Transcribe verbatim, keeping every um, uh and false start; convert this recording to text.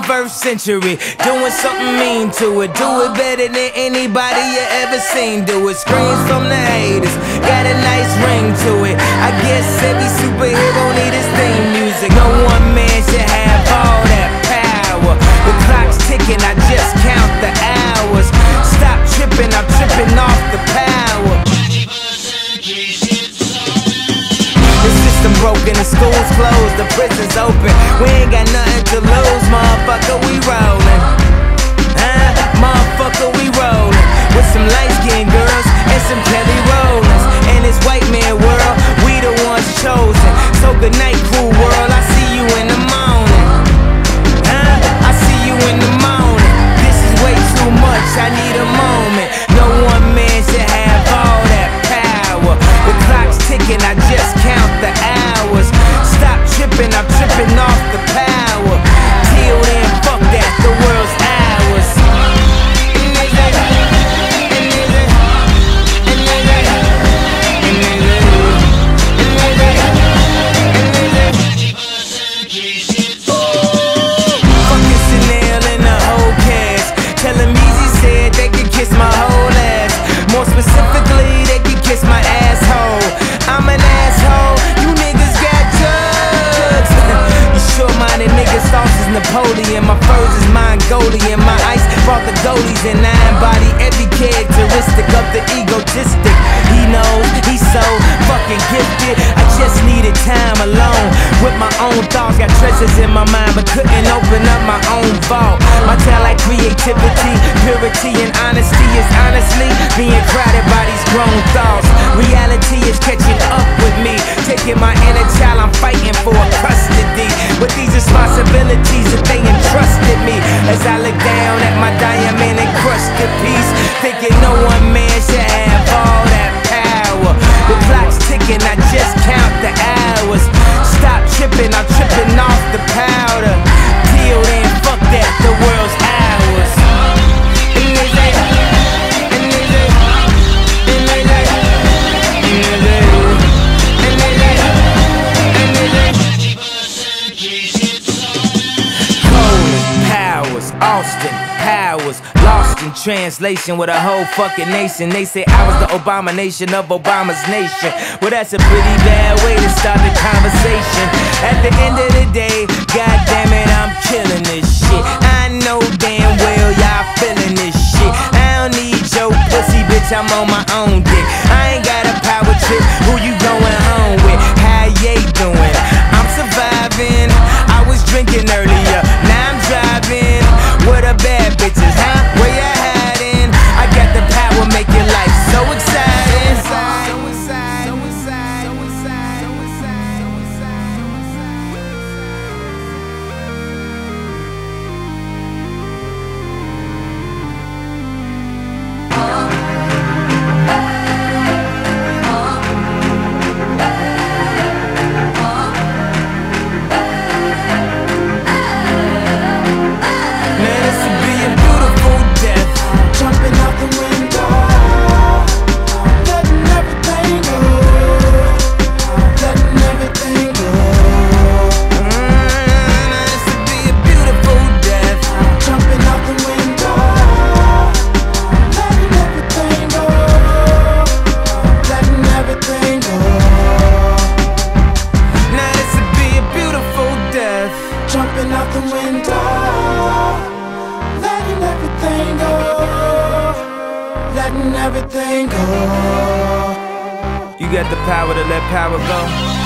twenty-first century, doing something mean to it. Do it better than anybody you ever seen do it. Screams from the haters, got a nice ring to it. I guess every superhero need his theme music. No one man should have all that power. The clock's ticking, I just count the hours. Stop tripping, I'm tripping off the power. The system broken, the school's closed, the prison's open. We ain't got nothing to lose, motherfucker, we rollin'. Huh? Motherfucker, we rollin'. With some light-skinned girls and some Kelly Rollins. In this white man world, we the ones chosen. So good night, cool world, I see you in the morning. Huh? I see you in the morning. This is way too much, I need a moment. No one man should have all that power. The clock's ticking, I just count the hours. Stop tripping, I'm tripping off the power. Till then, fuck that, the world's ours. Fucking Chanel and the whole cast. Tell them Easy said they could kiss my whole ass. More specifically, they could kiss my asshole. I'm an asshole, you niggas got drugs. You short-minded niggas, sauce is Napoleon. My furs is Mongolian. My ice brought the goalies and I embody every characteristic of the egotistic. He knows he's so fucking gifted. I just needed time alone with my own thoughts. Got treasures in my mind but couldn't open up my own vault. My talent, creativity, purity and honesty is honestly being crowded by these grown thoughts. Reality is catching up with me, taking my inner child, I'm fighting for custody. With these responsibilities that they entrusted me, as I look down at my diamond encrusted piece, thinking no one man should have all that power. The clock's ticking, I just count the hours. Stop tripping, I'm tripping off the powder. Till then, fuck that, the world's ours. Austin Powers, lost in translation with a whole fucking nation. They say I was the abomination of Obama's nation. Well, that's a pretty bad way to start the conversation. At the end of the day, god damn it, I'm killing this shit. I know damn well y'all feeling this shit. I don't need your pussy, bitch, I'm on my own dick. I ain't got a power trip, who you going home with? How you doing? I'm surviving. I was drinking earlier, now I'm driving. What a bad bitches, huh? Where you hiding? I got the power, make your life so exciting. So exciting. So exciting. So exciting. So exciting. So everything go. You got the power to let power go.